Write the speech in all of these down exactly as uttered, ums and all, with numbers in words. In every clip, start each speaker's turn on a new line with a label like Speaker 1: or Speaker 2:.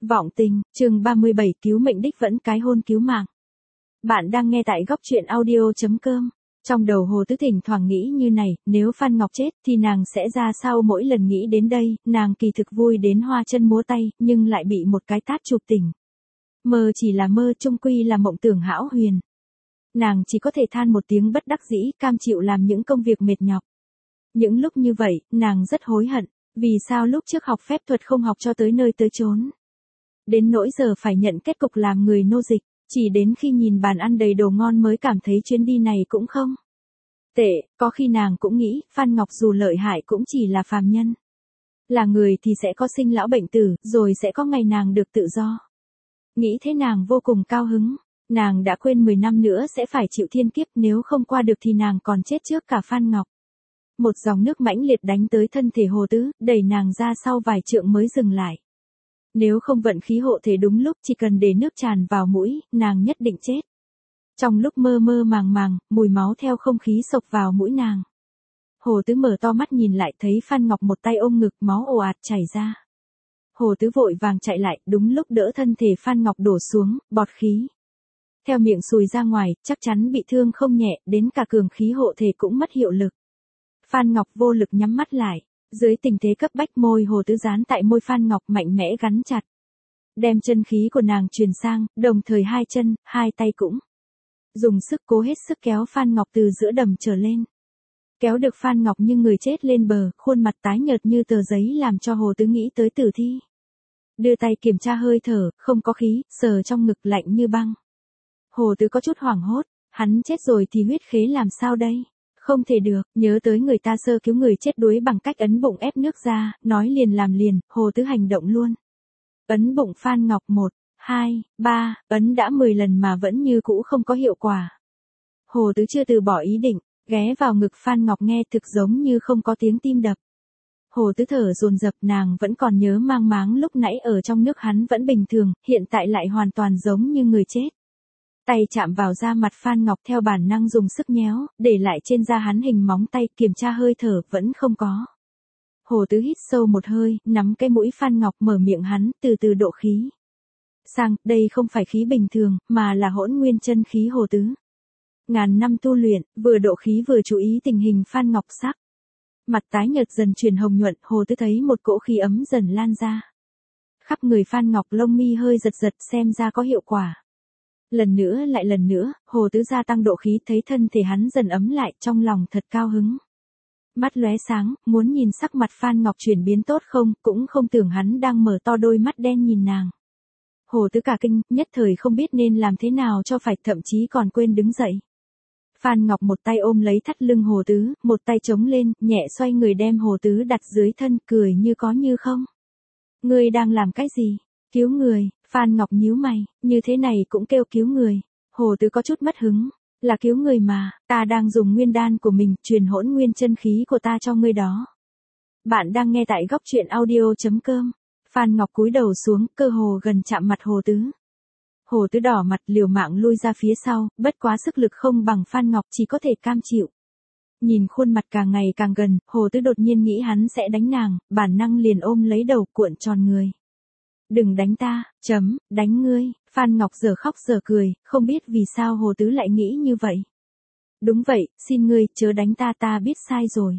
Speaker 1: Vọng tình, chương ba mươi bảy cứu mệnh đích vẫn cái hôn cứu mạng. Bạn đang nghe tại góc truyện audio chấm com. Trong đầu Hồ Tứ thỉnh thoảng nghĩ như này, nếu Phan Ngọc chết thì nàng sẽ ra sao mỗi lần nghĩ đến đây, nàng kỳ thực vui đến hoa chân múa tay, nhưng lại bị một cái tát chụp tỉnh. Mơ chỉ là mơ, chung quy là mộng tưởng hão huyền. Nàng chỉ có thể than một tiếng bất đắc dĩ, cam chịu làm những công việc mệt nhọc. Những lúc như vậy, nàng rất hối hận, vì sao lúc trước học phép thuật không học cho tới nơi tới chốn. Đến nỗi giờ phải nhận kết cục làm người nô dịch, chỉ đến khi nhìn bàn ăn đầy đồ ngon mới cảm thấy chuyến đi này cũng không tệ, có khi nàng cũng nghĩ, Phan Ngọc dù lợi hại cũng chỉ là phàm nhân. Là người thì sẽ có sinh lão bệnh tử, rồi sẽ có ngày nàng được tự do. Nghĩ thế nàng vô cùng cao hứng, nàng đã quên mười năm nữa sẽ phải chịu thiên kiếp, nếu không qua được thì nàng còn chết trước cả Phan Ngọc. Một dòng nước mãnh liệt đánh tới thân thể Hồ Tứ, đẩy nàng ra sau vài trượng mới dừng lại. Nếu không vận khí hộ thể đúng lúc, chỉ cần để nước tràn vào mũi, nàng nhất định chết. Trong lúc mơ mơ màng màng, mùi máu theo không khí xộc vào mũi nàng. Hồ Tứ mở to mắt nhìn lại, thấy Phan Ngọc một tay ôm ngực, máu ồ ạt chảy ra. Hồ Tứ vội vàng chạy lại, đúng lúc đỡ thân thể Phan Ngọc đổ xuống, bọt khí theo miệng sùi ra ngoài, chắc chắn bị thương không nhẹ, đến cả cường khí hộ thể cũng mất hiệu lực. Phan Ngọc vô lực nhắm mắt lại. Dưới tình thế cấp bách, môi Hồ Tứ dán tại môi Phan Ngọc mạnh mẽ gắn chặt. Đem chân khí của nàng truyền sang, đồng thời hai chân, hai tay cũng dùng sức cố hết sức kéo Phan Ngọc từ giữa đầm trở lên. Kéo được Phan Ngọc như người chết lên bờ, khuôn mặt tái nhợt như tờ giấy làm cho Hồ Tứ nghĩ tới tử thi. Đưa tay kiểm tra hơi thở, không có khí, sờ trong ngực lạnh như băng. Hồ Tứ có chút hoảng hốt, hắn chết rồi thì huyết khế làm sao đây? Không thể được, nhớ tới người ta sơ cứu người chết đuối bằng cách ấn bụng ép nước ra, nói liền làm liền, Hồ Tứ hành động luôn. Ấn bụng Phan Ngọc một, hai, ba, ấn đã mười lần mà vẫn như cũ không có hiệu quả. Hồ Tứ chưa từ bỏ ý định, ghé vào ngực Phan Ngọc nghe thực giống như không có tiếng tim đập. Hồ Tứ thở dồn dập, nàng vẫn còn nhớ mang máng lúc nãy ở trong nước hắn vẫn bình thường, hiện tại lại hoàn toàn giống như người chết. Tay chạm vào da mặt Phan Ngọc theo bản năng dùng sức nhéo, để lại trên da hắn hình móng tay, kiểm tra hơi thở vẫn không có. Hồ Tứ hít sâu một hơi, nắm cái mũi Phan Ngọc, mở miệng hắn, từ từ độ khí sang, đây không phải khí bình thường, mà là hỗn nguyên chân khí Hồ Tứ. Ngàn năm tu luyện, vừa độ khí vừa chú ý tình hình Phan Ngọc sắc. Mặt tái nhợt dần chuyển hồng nhuận, Hồ Tứ thấy một cỗ khí ấm dần lan ra. Khắp người Phan Ngọc lông mi hơi giật giật, xem ra có hiệu quả. Lần nữa lại lần nữa, Hồ Tứ gia tăng độ khí, thấy thân thể hắn dần ấm lại, trong lòng thật cao hứng. Mắt lóe sáng, muốn nhìn sắc mặt Phan Ngọc chuyển biến tốt không, cũng không tưởng hắn đang mở to đôi mắt đen nhìn nàng. Hồ Tứ cả kinh, nhất thời không biết nên làm thế nào cho phải, thậm chí còn quên đứng dậy. Phan Ngọc một tay ôm lấy thắt lưng Hồ Tứ, một tay chống lên, nhẹ xoay người đem Hồ Tứ đặt dưới thân, cười như có như không. Ngươi đang làm cái gì? Cứu người. Phan Ngọc nhíu mày, như thế này cũng kêu cứu người. Hồ Tứ có chút mất hứng, là cứu người mà, ta đang dùng nguyên đan của mình, truyền hỗn nguyên chân khí của ta cho ngươi đó. Bạn đang nghe tại góc truyện audio chấm com. Phan Ngọc cúi đầu xuống, cơ hồ gần chạm mặt Hồ Tứ. Hồ Tứ đỏ mặt liều mạng lui ra phía sau, bất quá sức lực không bằng Phan Ngọc, chỉ có thể cam chịu. Nhìn khuôn mặt càng ngày càng gần, Hồ Tứ đột nhiên nghĩ hắn sẽ đánh nàng, bản năng liền ôm lấy đầu cuộn tròn người. Đừng đánh ta, chấm, đánh ngươi. Phan Ngọc giờ khóc giờ cười, không biết vì sao Hồ Tứ lại nghĩ như vậy. Đúng vậy, xin ngươi, chớ đánh ta, ta biết sai rồi.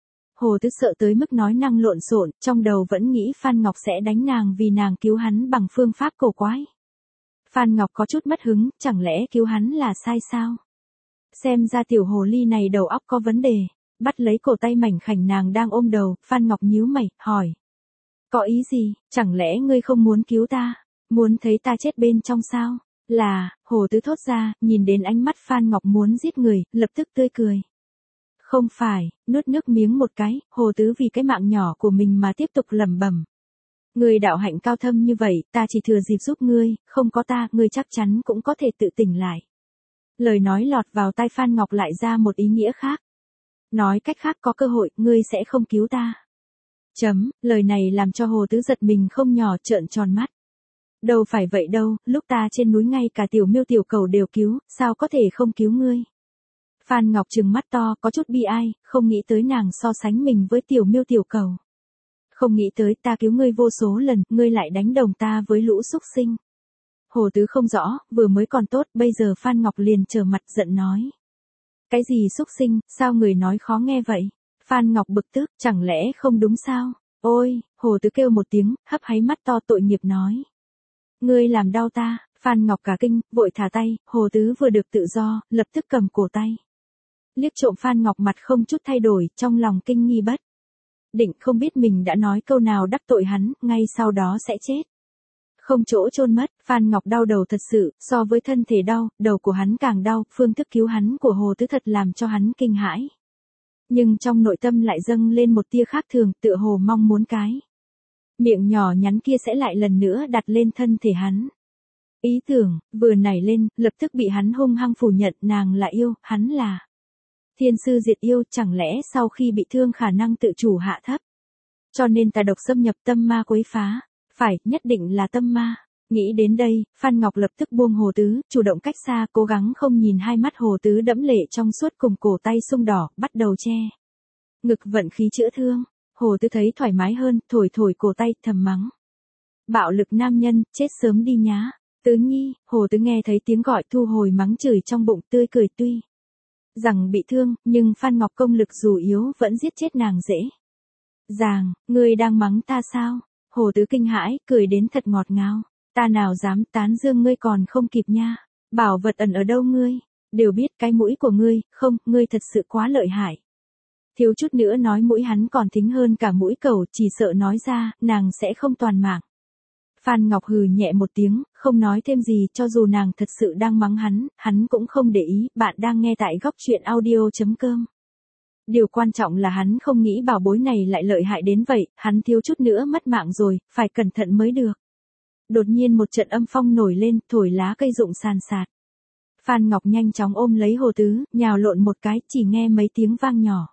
Speaker 1: Hồ Tứ sợ tới mức nói năng lộn xộn, trong đầu vẫn nghĩ Phan Ngọc sẽ đánh nàng vì nàng cứu hắn bằng phương pháp cổ quái. Phan Ngọc có chút mất hứng, chẳng lẽ cứu hắn là sai sao? Xem ra tiểu hồ ly này đầu óc có vấn đề. Bắt lấy cổ tay mảnh khảnh nàng đang ôm đầu, Phan Ngọc nhíu mày, hỏi. Có ý gì, chẳng lẽ ngươi không muốn cứu ta, muốn thấy ta chết bên trong sao? Là, Hồ Tứ thốt ra, nhìn đến ánh mắt Phan Ngọc muốn giết người, lập tức tươi cười. Không phải, nuốt nước miếng một cái, Hồ Tứ vì cái mạng nhỏ của mình mà tiếp tục lẩm bẩm. Ngươi đạo hạnh cao thâm như vậy, ta chỉ thừa dịp giúp ngươi, không có ta, ngươi chắc chắn cũng có thể tự tỉnh lại. Lời nói lọt vào tai Phan Ngọc lại ra một ý nghĩa khác. Nói cách khác, có cơ hội, ngươi sẽ không cứu ta. Chấm, lời này làm cho Hồ Tứ giật mình không nhỏ, trợn tròn mắt. Đâu phải vậy đâu, lúc ta trên núi ngay cả tiểu miêu tiểu cầu đều cứu, sao có thể không cứu ngươi? Phan Ngọc trừng mắt to, có chút bi ai, không nghĩ tới nàng so sánh mình với tiểu miêu tiểu cầu. Không nghĩ tới ta cứu ngươi vô số lần, ngươi lại đánh đồng ta với lũ súc sinh. Hồ Tứ không rõ, vừa mới còn tốt, bây giờ Phan Ngọc liền trở mặt giận nói. Cái gì súc sinh, sao người nói khó nghe vậy? Phan Ngọc bực tức, chẳng lẽ không đúng sao? Ôi, Hồ Tứ kêu một tiếng, hấp háy mắt to tội nghiệp nói. Ngươi làm đau ta, Phan Ngọc cả kinh, vội thả tay, Hồ Tứ vừa được tự do, lập tức cầm cổ tay. Liếc trộm Phan Ngọc mặt không chút thay đổi, trong lòng kinh nghi bất định, không biết mình đã nói câu nào đắc tội hắn, ngay sau đó sẽ chết. Không chỗ chôn mất, Phan Ngọc đau đầu thật sự, so với thân thể đau, đầu của hắn càng đau, phương thức cứu hắn của Hồ Tứ thật làm cho hắn kinh hãi. Nhưng trong nội tâm lại dâng lên một tia khác thường, tựa hồ mong muốn cái miệng nhỏ nhắn kia sẽ lại lần nữa đặt lên thân thể hắn. Ý tưởng, vừa nảy lên, lập tức bị hắn hung hăng phủ nhận, nàng là yêu, hắn là thiên sư diệt yêu, chẳng lẽ sau khi bị thương khả năng tự chủ hạ thấp. Cho nên tà độc xâm nhập tâm ma quấy phá. Phải, nhất định là tâm ma. Nghĩ đến đây, Phan Ngọc lập tức buông Hồ Tứ, chủ động cách xa, cố gắng không nhìn hai mắt Hồ Tứ đẫm lệ trong suốt cùng cổ tay sung đỏ, bắt đầu che ngực vận khí chữa thương. Hồ Tứ thấy thoải mái hơn, thổi thổi cổ tay, thầm mắng. Bạo lực nam nhân, chết sớm đi nhá. Tứ Nhi, Hồ Tứ nghe thấy tiếng gọi thu hồi mắng chửi trong bụng, tươi cười tuy rằng bị thương, nhưng Phan Ngọc công lực dù yếu vẫn giết chết nàng dễ dàng. Ngươi đang mắng ta sao? Hồ Tứ kinh hãi, cười đến thật ngọt ngào. Ta nào dám tán dương ngươi còn không kịp nha. Bảo vật ẩn ở đâu ngươi? Đều biết cái mũi của ngươi, không, ngươi thật sự quá lợi hại. Thiếu chút nữa nói mũi hắn còn thính hơn cả mũi cẩu, chỉ sợ nói ra, nàng sẽ không toàn mạng. Phan Ngọc hừ nhẹ một tiếng, không nói thêm gì, cho dù nàng thật sự đang mắng hắn, hắn cũng không để ý. Bạn đang nghe tại góc truyện audio chấm com. Điều quan trọng là hắn không nghĩ bảo bối này lại lợi hại đến vậy, hắn thiếu chút nữa mất mạng rồi, phải cẩn thận mới được. Đột nhiên một trận âm phong nổi lên, thổi lá cây rụng sàn sạt. Phan Ngọc nhanh chóng ôm lấy Hồ Tứ, nhào lộn một cái, chỉ nghe mấy tiếng vang nhỏ.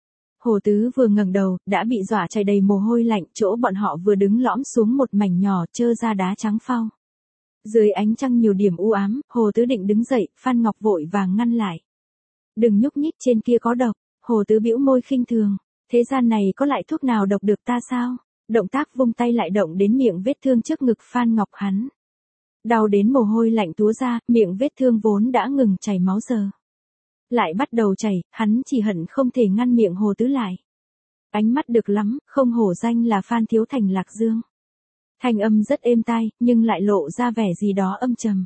Speaker 1: Hồ Tứ vừa ngẩng đầu, đã bị dọa chảy đầy mồ hôi lạnh, chỗ bọn họ vừa đứng lõm xuống một mảnh nhỏ trơ ra đá trắng phau. Dưới ánh trăng nhiều điểm u ám, Hồ Tứ định đứng dậy, Phan Ngọc vội vàng ngăn lại. Đừng nhúc nhích, trên kia có độc. Hồ Tứ bĩu môi khinh thường, thế gian này có lại thuốc nào độc được ta sao? Động tác vung tay lại động đến miệng vết thương trước ngực Phan Ngọc hắn. Đau đến mồ hôi lạnh túa ra, miệng vết thương vốn đã ngừng chảy máu giờ lại bắt đầu chảy, hắn chỉ hận không thể ngăn miệng Hồ Tứ lại. Ánh mắt được lắm, không hổ danh là Phan Thiếu Thành Lạc Dương. Thanh âm rất êm tai, nhưng lại lộ ra vẻ gì đó âm trầm.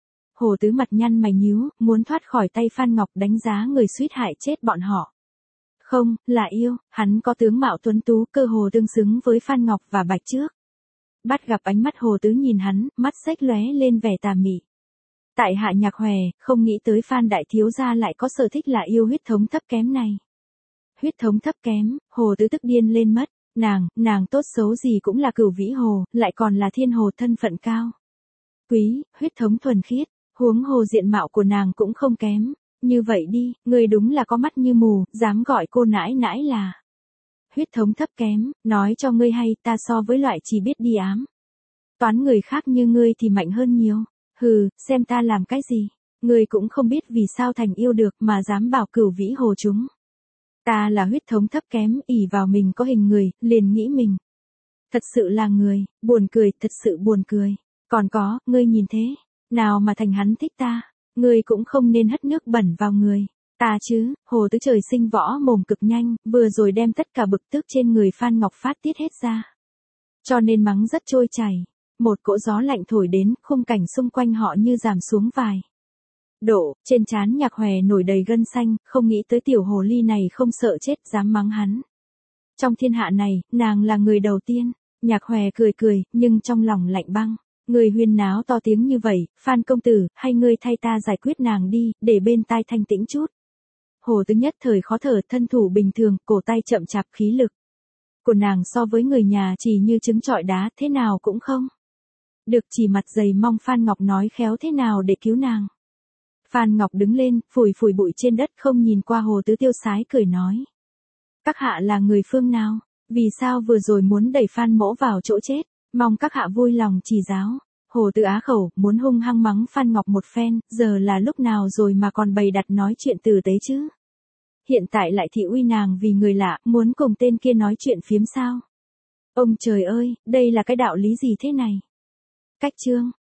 Speaker 1: Hồ Tứ mặt nhăn mày nhíu, muốn thoát khỏi tay Phan Ngọc, đánh giá người suýt hại chết bọn họ. Không, là yêu, hắn có tướng mạo tuấn tú, cơ hồ tương xứng với Phan Ngọc và Bạch Trước. Bắt gặp ánh mắt Hồ Tứ nhìn hắn, mắt xếch lóe lên vẻ tà mị. Tại hạ Nhạc Hòe, không nghĩ tới Phan đại thiếu gia lại có sở thích là yêu huyết thống thấp kém này. Huyết thống thấp kém, Hồ Tứ tức điên lên mất, nàng, nàng tốt xấu gì cũng là Cửu Vĩ Hồ, lại còn là thiên hồ thân phận cao. Quý, huyết thống thuần khiết, huống hồ diện mạo của nàng cũng không kém. Như vậy đi, ngươi đúng là có mắt như mù, dám gọi cô nãi nãi là huyết thống thấp kém, nói cho ngươi hay, ta so với loại chỉ biết đi ám toán người khác như ngươi thì mạnh hơn nhiều. Hừ, xem ta làm cái gì, ngươi cũng không biết vì sao thành yêu được mà dám bảo Cửu Vĩ Hồ chúng. Ta là huyết thống thấp kém, ỷ vào mình có hình người, liền nghĩ mình thật sự là người, buồn cười, thật sự buồn cười. Còn có, ngươi nhìn thế, nào mà thành hắn thích ta. Ngươi cũng không nên hất nước bẩn vào người ta chứ. Hồ Tứ trời sinh võ mồm cực nhanh, vừa rồi đem tất cả bực tức trên người Phan Ngọc phát tiết hết ra. Cho nên mắng rất trôi chảy. Một cỗ gió lạnh thổi đến, khung cảnh xung quanh họ như giảm xuống vài độ, trên trán Nhạc Hòe nổi đầy gân xanh, không nghĩ tới tiểu hồ ly này không sợ chết, dám mắng hắn. Trong thiên hạ này, nàng là người đầu tiên. Nhạc Hòe cười cười, nhưng trong lòng lạnh băng. Người huyên náo to tiếng như vậy, Phan công tử, hay ngươi thay ta giải quyết nàng đi, để bên tai thanh tĩnh chút. Hồ Tứ nhất thời khó thở, thân thủ bình thường, cổ tay chậm chạp, khí lực của nàng so với người nhà chỉ như trứng trọi đá, thế nào cũng không được, chỉ mặt dày mong Phan Ngọc nói khéo thế nào để cứu nàng. Phan Ngọc đứng lên, phủi phủi bụi trên đất, không nhìn qua Hồ Tứ, tiêu sái cười nói. Các hạ là người phương nào? Vì sao vừa rồi muốn đẩy Phan mỗ vào chỗ chết? Mong các hạ vui lòng chỉ giáo. Hồ Tứ á khẩu, muốn hung hăng mắng Phan Ngọc một phen, giờ là lúc nào rồi mà còn bày đặt nói chuyện tử tế chứ? Hiện tại lại thị uy nàng vì người lạ, muốn cùng tên kia nói chuyện phiếm sao? Ông trời ơi, đây là cái đạo lý gì thế này? Cách chương